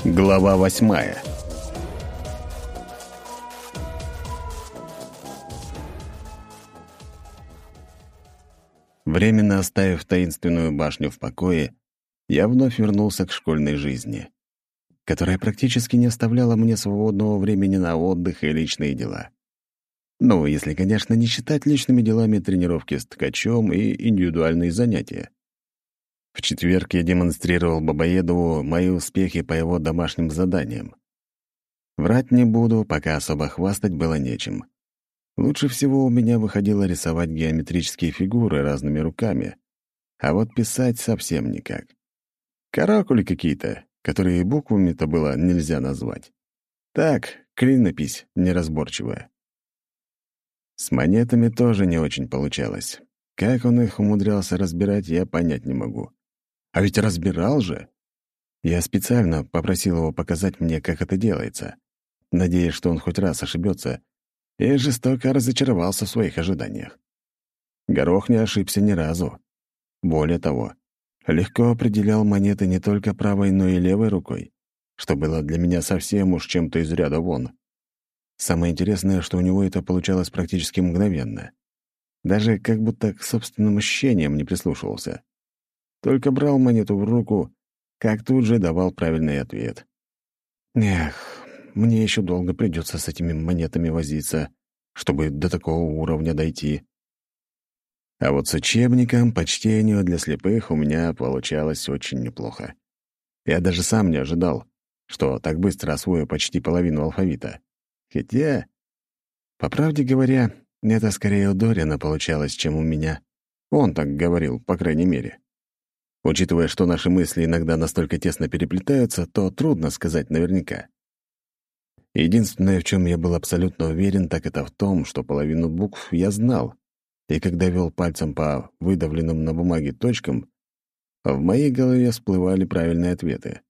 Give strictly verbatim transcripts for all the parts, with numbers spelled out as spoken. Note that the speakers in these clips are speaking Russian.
Глава восьмая. Временно оставив таинственную башню в покое, я вновь вернулся к школьной жизни, которая практически не оставляла мне свободного времени на отдых и личные дела. Ну, если, конечно, не считать личными делами тренировки с ткачом и индивидуальные занятия. В четверг я демонстрировал Бабоедову мои успехи по его домашним заданиям. Врать не буду, пока особо хвастать было нечем. Лучше всего у меня выходило рисовать геометрические фигуры разными руками, а вот писать совсем никак. Каракули какие-то, которые буквами-то было нельзя назвать. Так, клинопись неразборчивая. С монетами тоже не очень получалось. Как он их умудрялся разбирать, я понять не могу. А ведь разбирал же. Я специально попросил его показать мне, как это делается, надеясь, что он хоть раз ошибется, и жестоко разочаровался в своих ожиданиях. Горох не ошибся ни разу. Более того, легко определял монеты не только правой, но и левой рукой, что было для меня совсем уж чем-то из ряда вон. Самое интересное, что у него это получалось практически мгновенно. Даже как будто к собственным ощущениям не прислушивался. Только брал монету в руку, как тут же давал правильный ответ. Эх, мне еще долго придется с этими монетами возиться, чтобы до такого уровня дойти. А вот с учебником по чтению для слепых у меня получалось очень неплохо. Я даже сам не ожидал, что так быстро освою почти половину алфавита. Хотя, по правде говоря, это скорее у Дорина получалось, чем у меня. Он так говорил, по крайней мере. Учитывая, что наши мысли иногда настолько тесно переплетаются, то трудно сказать наверняка. Единственное, в чем я был абсолютно уверен, так это в том, что половину букв я знал, и когда вел пальцем по выдавленным на бумаге точкам, в моей голове всплывали правильные ответы.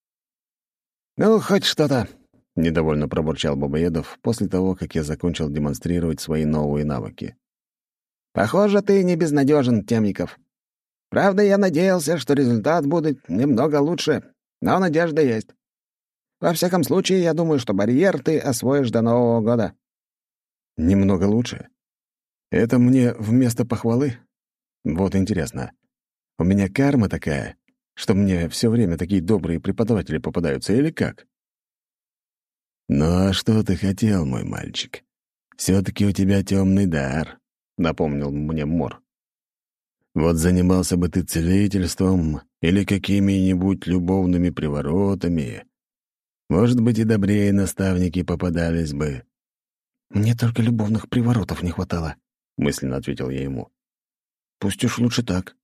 «Ну, хоть что-то», — недовольно пробурчал Бабоедов после того, как я закончил демонстрировать свои новые навыки. «Похоже, ты не безнадежен, Темников. Правда, я надеялся, что результат будет немного лучше, но надежда есть. Во всяком случае, я думаю, что барьер ты освоишь до Нового года». «Немного лучше? Это мне вместо похвалы? Вот интересно. У меня карма такая, что мне все время такие добрые преподаватели попадаются, или как?» «Ну а что ты хотел, мой мальчик? Все-таки у тебя темный дар», — напомнил мне Мор. «Вот занимался бы ты целительством или какими-нибудь любовными приворотами. Может быть, и добрее наставники попадались бы». «Мне только любовных приворотов не хватало», — мысленно ответил я ему. «Пусть уж лучше так».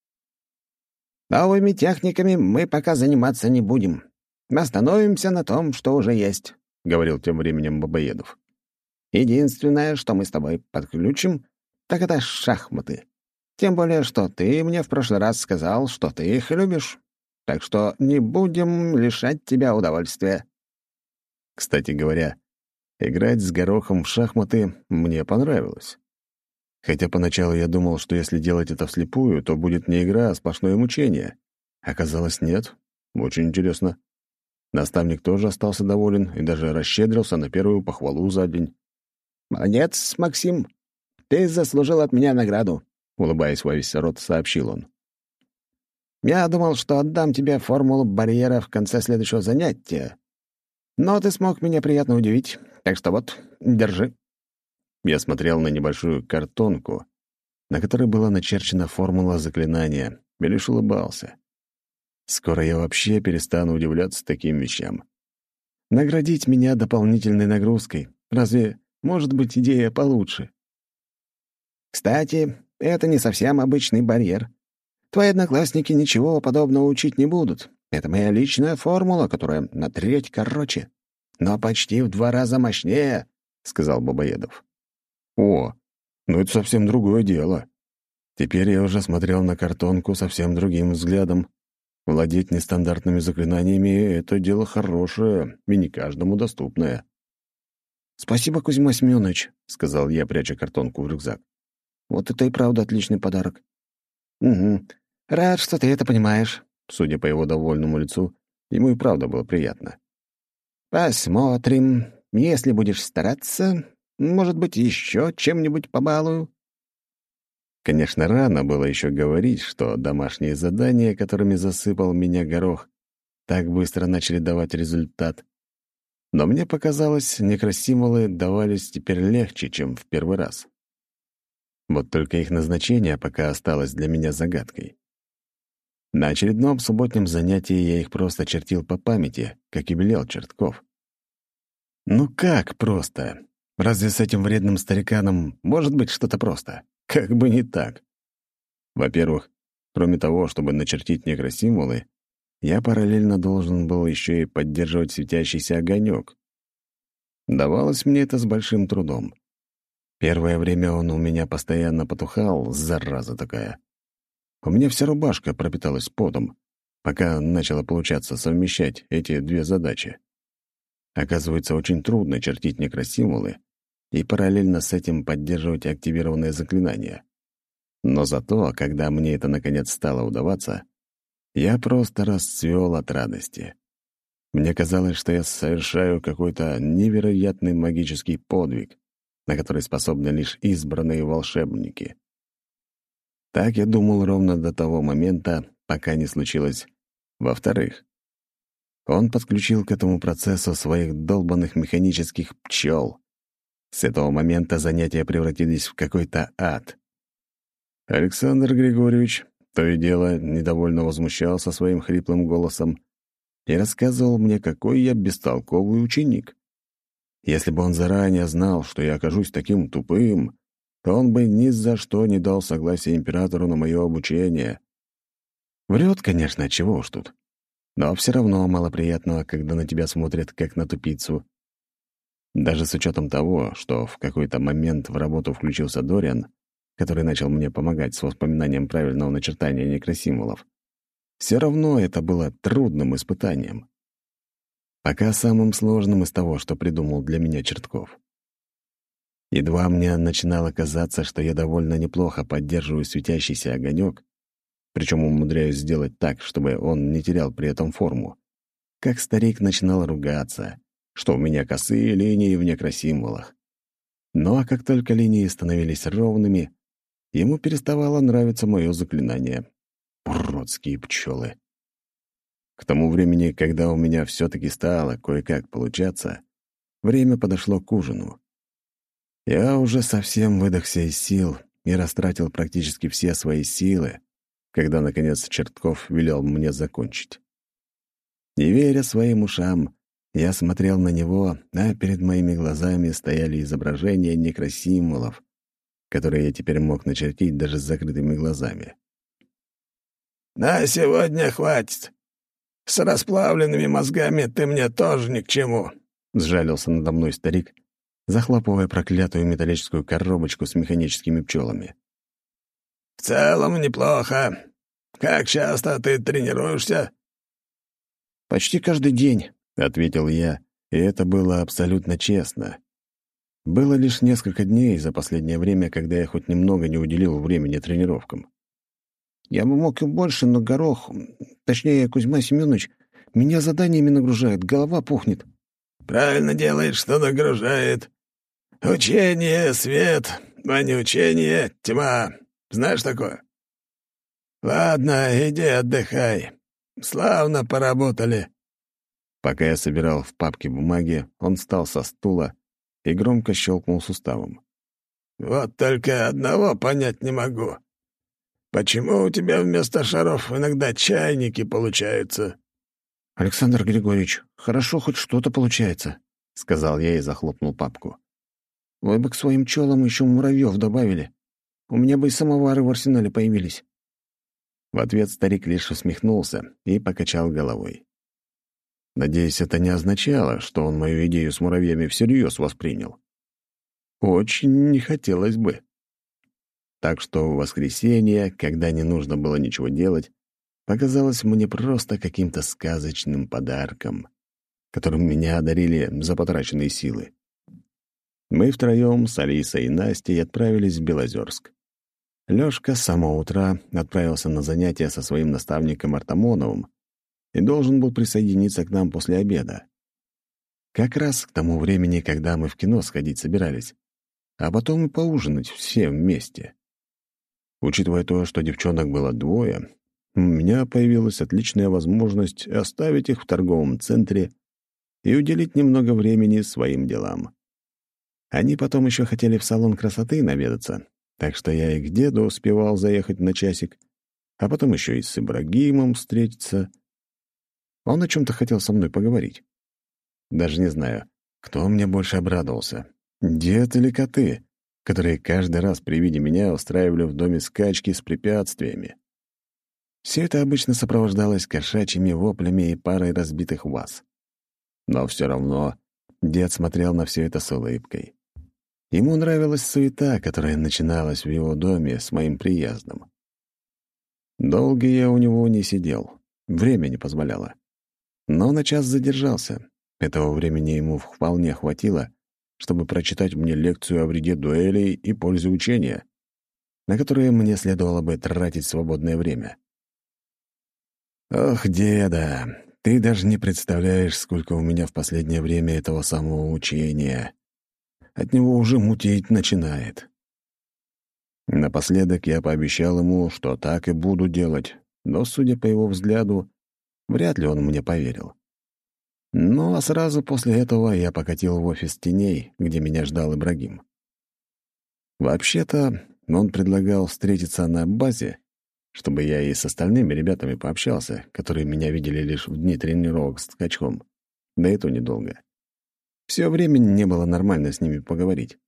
«Новыми техниками мы пока заниматься не будем. Остановимся на том, что уже есть», — говорил тем временем Бабоедов. «Единственное, что мы с тобой подключим, так это шахматы. Тем более, что ты мне в прошлый раз сказал, что ты их любишь. Так что не будем лишать тебя удовольствия». Кстати говоря, играть с Горохом в шахматы мне понравилось. Хотя поначалу я думал, что если делать это вслепую, то будет не игра, а сплошное мучение. Оказалось, нет. Очень интересно. Наставник тоже остался доволен и даже расщедрился на первую похвалу за день. «Молодец, Максим. Ты заслужил от меня награду», — улыбаясь во весь рот, сообщил он. «Я думал, что отдам тебе формулу барьера в конце следующего занятия. Но ты смог меня приятно удивить, так что вот, держи». Я смотрел на небольшую картонку, на которой была начерчена формула заклинания, и лишь улыбался. Скоро я вообще перестану удивляться таким вещам. Наградить меня дополнительной нагрузкой. Разве может быть идея получше? «Кстати, это не совсем обычный барьер. Твои одноклассники ничего подобного учить не будут. Это моя личная формула, которая на треть короче, но почти в два раза мощнее», — сказал Бабоедов. «О, ну это совсем другое дело. Теперь я уже смотрел на картонку совсем другим взглядом. Владеть нестандартными заклинаниями — это дело хорошее и не каждому доступное». «Спасибо, Кузьма Семенович», — сказал я, пряча картонку в рюкзак. «Вот это и правда отличный подарок». «Угу. Рад, что ты это понимаешь», — судя по его довольному лицу, Ему и правда было приятно. «Посмотрим. Если будешь стараться, может быть, еще чем-нибудь побалую». Конечно, рано было еще говорить, что домашние задания, которыми засыпал меня горох, так быстро начали давать результат. Но мне показалось, некросимволы давались теперь легче, чем в первый раз. Вот только их назначение пока осталось для меня загадкой. На очередном субботнем занятии я их просто чертил по памяти, как и велел Чертков. Ну как просто? Разве с этим вредным стариканом может быть что-то просто? Как бы не так. Во-первых, кроме того, чтобы начертить некросимволы, я параллельно должен был еще и поддерживать светящийся огонек. Давалось мне это с большим трудом. Первое время он у меня постоянно потухал, зараза такая. У меня вся рубашка пропиталась потом, пока начало получаться совмещать эти две задачи. Оказывается, очень трудно чертить некросимволы и параллельно с этим поддерживать активированные заклинания. Но зато, когда мне это наконец стало удаваться, я просто расцвел от радости. Мне казалось, что я совершаю какой-то невероятный магический подвиг, на который способны лишь избранные волшебники. Так я думал ровно до того момента, пока не случилось во-вторых. Он подключил к этому процессу своих долбанных механических пчел. С этого момента занятия превратились в какой-то ад. Александр Григорьевич то и дело недовольно возмущался своим хриплым голосом и рассказывал мне, какой я бестолковый ученик. Если бы он заранее знал, что я окажусь таким тупым, то он бы ни за что не дал согласия императору на мое обучение. Врет, конечно, чего уж тут. Но все равно мало приятного, когда на тебя смотрят, как на тупицу. Даже с учетом того, что в какой-то момент в работу включился Дориан, который начал мне помогать с воспоминанием правильного начертания некросимволов, все равно это было трудным испытанием. Пока самым сложным из того, что придумал для меня Чертков. Едва мне начинало казаться, что я довольно неплохо поддерживаю светящийся огонек, причем умудряюсь сделать так, чтобы он не терял при этом форму, как старик начинал ругаться, что у меня косые линии в некросимволах. Ну а как только линии становились ровными, ему переставало нравиться мое заклинание. Уродские пчелы. К тому времени, когда у меня все-таки стало кое-как получаться, время подошло к ужину. Я уже совсем выдохся из сил и растратил практически все свои силы, когда, наконец, Чертков велел мне закончить. Не веря своим ушам, я смотрел на него, а перед моими глазами стояли изображения некросимволов, которые я теперь мог начертить даже с закрытыми глазами. «На сегодня хватит. С расплавленными мозгами ты мне тоже ни к чему», — сжалился надо мной старик, захлопывая проклятую металлическую коробочку с механическими пчелами. «В целом неплохо. Как часто ты тренируешься?» «Почти каждый день», — ответил я, и это было абсолютно честно. Было лишь несколько дней за последнее время, когда я хоть немного не уделил времени тренировкам. Я бы мог и больше, но Горох, точнее, Кузьма Семенович, меня заданиями нагружает, голова пухнет. «Правильно делает, что нагружает. Учение — свет, а не учение — тьма. Знаешь такое? Ладно, иди отдыхай. Славно поработали». Пока я собирал в папке бумаги, он встал со стула и громко щелкнул суставом. «Вот только одного понять не могу. Почему у тебя вместо шаров иногда чайники получаются?» «Александр Григорьевич, хорошо хоть что-то получается», — сказал я и захлопнул папку. «Вы бы к своим пчелам еще муравьев добавили. У меня бы и самовары в арсенале появились». В ответ старик лишь усмехнулся и покачал головой. Надеюсь, это не означало, что он мою идею с муравьями всерьез воспринял. Очень не хотелось бы. Так что в воскресенье, когда не нужно было ничего делать, показалось мне просто каким-то сказочным подарком, которым меня одарили за потраченные силы. Мы втроем с Алисой и Настей отправились в Белозерск. Лёшка с самого утра отправился на занятия со своим наставником Артамоновым, и должен был присоединиться к нам после обеда. Как раз к тому времени, когда мы в кино сходить собирались, а потом и поужинать все вместе. Учитывая то, что девчонок было двое, у меня появилась отличная возможность оставить их в торговом центре и уделить немного времени своим делам. Они потом еще хотели в салон красоты наведаться, так что я и к деду успевал заехать на часик, а потом еще и с Ибрагимом встретиться. Он о чем-то хотел со мной поговорить. Даже не знаю, кто мне больше обрадовался, дед или коты, которые каждый раз при виде меня устраивали в доме скачки с препятствиями. Все это обычно сопровождалось кошачьими воплями и парой разбитых ваз. Но все равно дед смотрел на все это с улыбкой. Ему нравилась суета, которая начиналась в его доме с моим приездом. Долго я у него не сидел, время не позволяло. Но на час задержался. Этого времени ему вполне хватило, чтобы прочитать мне лекцию о вреде дуэлей и пользе учения, на которые мне следовало бы тратить свободное время. «Ох, деда, ты даже не представляешь, сколько у меня в последнее время этого самого учения. От него уже мутить начинает». Напоследок я пообещал ему, что так и буду делать, но, судя по его взгляду, вряд ли он мне поверил. Ну, а сразу после этого я покатил в офис теней, где меня ждал Ибрагим. Вообще-то, он предлагал встретиться на базе, чтобы я и с остальными ребятами пообщался, которые меня видели лишь в дни тренировок с скачком. Да и то недолго. Все времени не было нормально с ними поговорить.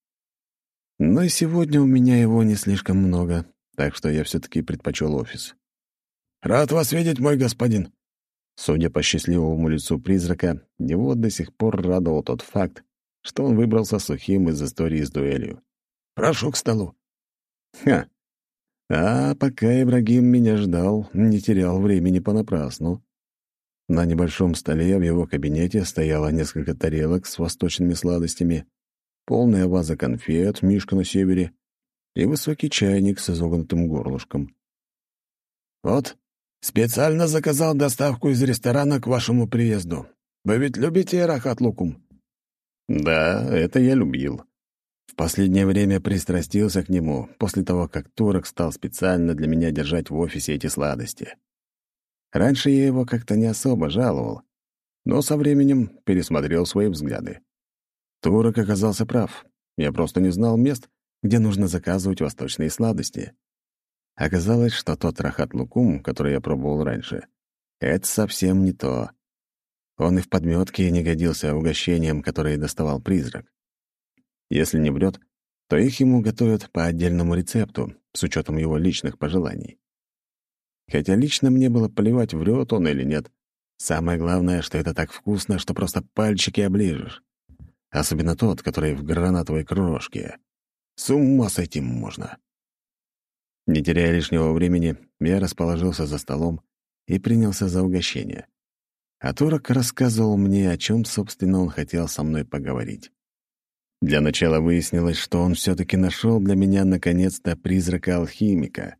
Но и сегодня у меня его не слишком много, так что я все-таки предпочел офис. «Рад вас видеть, мой господин!» Судя по счастливому лицу призрака, его до сих пор радовал тот факт, что он выбрался сухим из истории с дуэлью. «Прошу к столу». Ха! А пока Ибрагим меня ждал, не терял времени понапрасну. На небольшом столе в его кабинете стояло несколько тарелок с восточными сладостями, полная ваза конфет «Мишка на севере» и высокий чайник с изогнутым горлышком. «Вот, специально заказал доставку из ресторана к вашему приезду. Вы ведь любите рахат лукум?» «Да, это я любил. В последнее время пристрастился к нему после того, как турок стал специально для меня держать в офисе эти сладости. Раньше я его как-то не особо жаловал, но со временем пересмотрел свои взгляды. Турок оказался прав. Я просто не знал мест, где нужно заказывать восточные сладости. Оказалось, что тот рахат-лукум, который я пробовал раньше, это совсем не то. Он и в подметке не годился угощением, которое доставал призрак. Если не врет, то их ему готовят по отдельному рецепту, с учетом его личных пожеланий. Хотя лично мне было плевать, врет он или нет. Самое главное, что это так вкусно, что просто пальчики оближешь. Особенно тот, который в гранатовой крошке. С ума сойти можно. Не теряя лишнего времени, я расположился за столом и принялся за угощение. А турок рассказывал мне, о чем, собственно, он хотел со мной поговорить. Для начала выяснилось, что он все-таки нашел для меня, наконец-то, призрака-алхимика.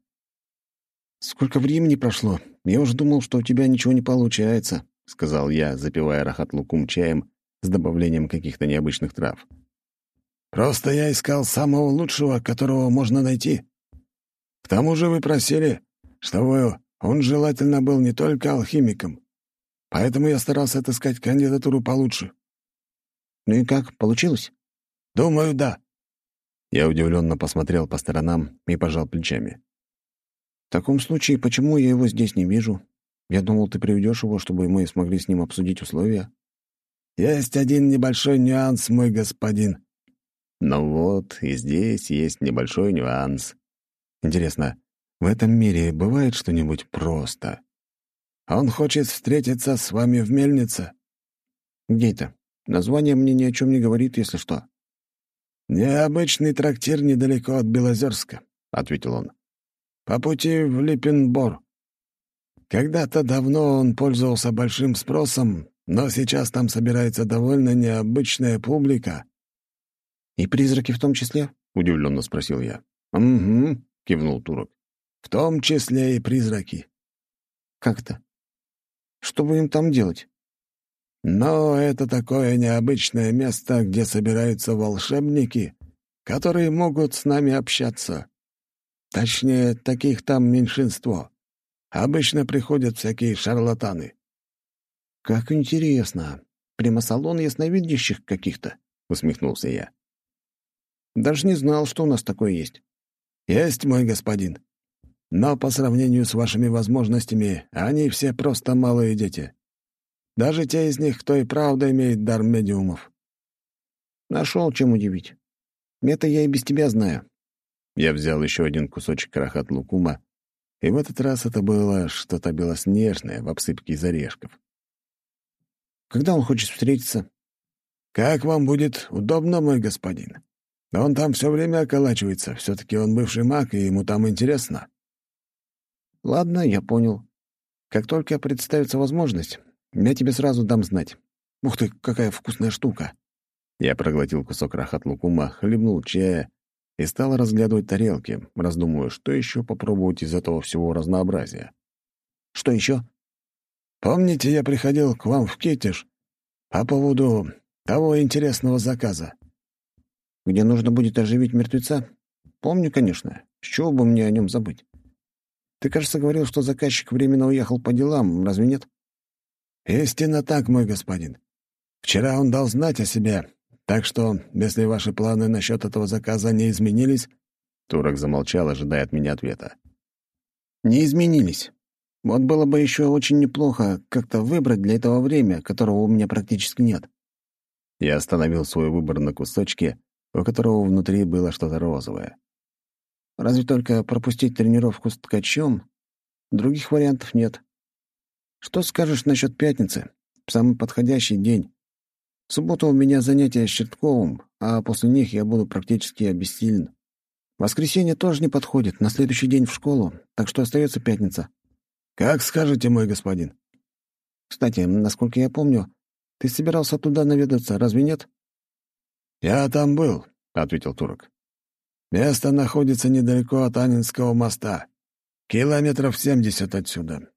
«Сколько времени прошло? Я уже думал, что у тебя ничего не получается», — сказал я, запивая рахат-лукум чаем с добавлением каких-то необычных трав. «Просто я искал самого лучшего, которого можно найти. К тому же вы просили, чтобы он желательно был не только алхимиком, поэтому я старался отыскать кандидатуру получше». «Ну и как, получилось?» «Думаю, да». Я удивленно посмотрел по сторонам и пожал плечами. «В таком случае, почему я его здесь не вижу? Я думал, ты приведешь его, чтобы мы смогли с ним обсудить условия». «Есть один небольшой нюанс, мой господин». «Ну вот, и здесь есть небольшой нюанс. Интересно, в этом мире бывает что-нибудь просто?» «Он хочет встретиться с вами в мельнице». «Где это? Название мне ни о чем не говорит, если что». «Необычный трактир недалеко от Белозерска», — ответил он. «По пути в Липенбор. Когда-то давно он пользовался большим спросом, но сейчас там собирается довольно необычная публика». «И призраки в том числе?» — удивленно спросил я. «Угу», — кивнул турок. «В том числе и призраки». «Как это?» Что вы им там делать? Но это такое необычное место, где собираются волшебники, которые могут с нами общаться. Точнее, таких там меньшинство. Обычно приходят всякие шарлатаны. Как интересно. Прямо салон ясновидящих каких-то, усмехнулся я. Даже не знал, что у нас такое есть. Есть, мой господин. Но по сравнению с вашими возможностями, они все просто малые дети. Даже те из них, кто и правда имеет дар медиумов. Нашел, чем удивить. Это я и без тебя знаю. Я взял еще один кусочек рахат-лукума, и в этот раз это было что-то белоснежное в обсыпке из орешков. Когда он хочет встретиться? Как вам будет удобно, мой господин. Он там все время околачивается. Все-таки он бывший маг, и ему там интересно. Ладно, я понял. Как только представится возможность, я тебе сразу дам знать. Ух ты, какая вкусная штука. Я проглотил кусок рахат-лукума, хлебнул чая и стал разглядывать тарелки, раздумывая, что еще попробовать из этого всего разнообразия. Что еще? Помните, я приходил к вам в Китиш по поводу того интересного заказа? Где нужно будет оживить мертвеца? Помню, конечно. С чего бы мне о нем забыть? Ты, кажется, говорил, что заказчик временно уехал по делам, разве нет? Истинно так, мой господин. Вчера он дал знать о себе, так что, если ваши планы насчет этого заказа не изменились...» Турок замолчал, ожидая от меня ответа. «Не изменились. Вот было бы еще очень неплохо как-то выбрать для этого время, которого у меня практически нет». Я остановил свой выбор на кусочке, у которого внутри было что-то розовое. «Разве только пропустить тренировку с ткачом? Других вариантов нет. Что скажешь насчет пятницы? Самый подходящий день. В субботу у меня занятия с Чертковым, а после них я буду практически обессилен. Воскресенье тоже не подходит, на следующий день в школу, так что остается пятница». «Как скажете, мой господин». «Кстати, насколько я помню, ты собирался туда наведаться, разве нет?» «Я там был», — ответил турок. «Место находится недалеко от Анинского моста, километров семьдесят отсюда.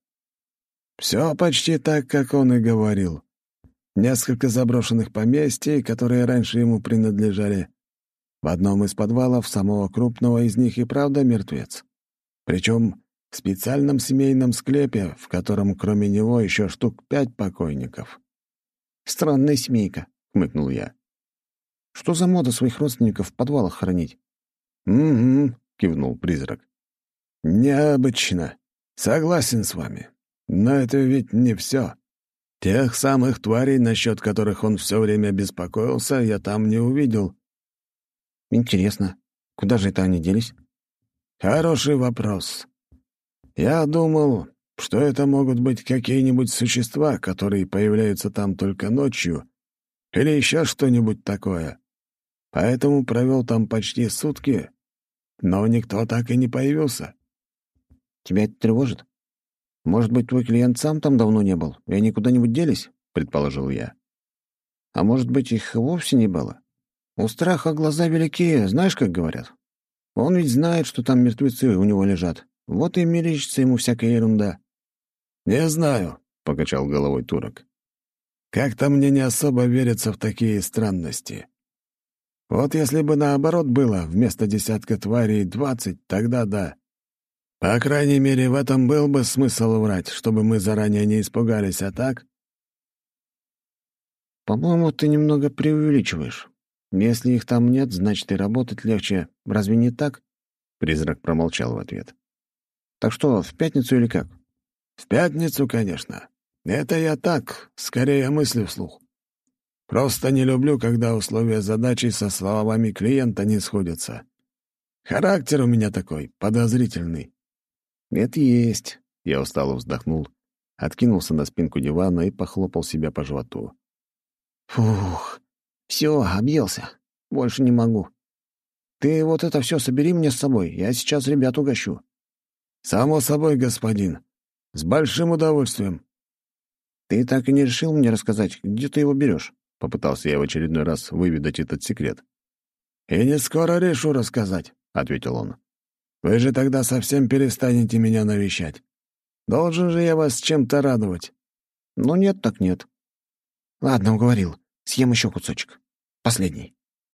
Все почти так, как он и говорил. Несколько заброшенных поместий, которые раньше ему принадлежали. В одном из подвалов самого крупного из них и правда мертвец. Причем в специальном семейном склепе, в котором кроме него еще штук пять покойников». «Странная семейка», — хмыкнул я. «Что за мода своих родственников в подвалах хранить?» «Угу», — кивнул призрак. «Необычно. Согласен с вами. Но это ведь не все. Тех самых тварей, насчет которых он все время беспокоился, я там не увидел». «Интересно, куда же это они делись?» «Хороший вопрос. Я думал, что это могут быть какие-нибудь существа, которые появляются там только ночью, или еще что-нибудь такое. Поэтому провел там почти сутки, но никто так и не появился». «Тебя это тревожит? Может быть, твой клиент сам там давно не был, и они куда-нибудь делись?» — предположил я. «А может быть, их вовсе не было? У страха глаза велики, знаешь, как говорят? Он ведь знает, что там мертвецы у него лежат. Вот и мерещится ему всякая ерунда». «Не знаю», — покачал головой турок. «Как-то мне не особо верится в такие странности. Вот если бы наоборот было, вместо десятка тварей двадцать, тогда да. По крайней мере, в этом был бы смысл врать, чтобы мы заранее не испугались, а так...» «По-моему, ты немного преувеличиваешь. Если их там нет, значит, и работать легче. Разве не так?» Призрак промолчал в ответ. «Так что, в пятницу или как?» «В пятницу, конечно. Это я так, скорее мыслю вслух. Просто не люблю, когда условия задачи со словами клиента не сходятся. Характер у меня такой, подозрительный». «Это есть». Я устало вздохнул, откинулся на спинку дивана и похлопал себя по животу. «Фух, все, объелся. Больше не могу. Ты вот это все собери мне с собой, я сейчас ребят угощу». «Само собой, господин. С большим удовольствием». «Ты так и не решил мне рассказать, где ты его берешь?» Попытался я в очередной раз выведать этот секрет. «И не скоро решу рассказать», — ответил он. «Вы же тогда совсем перестанете меня навещать. Должен же я вас чем-то радовать». Ну нет так нет. Ладно, уговорил. Съем еще кусочек. Последний.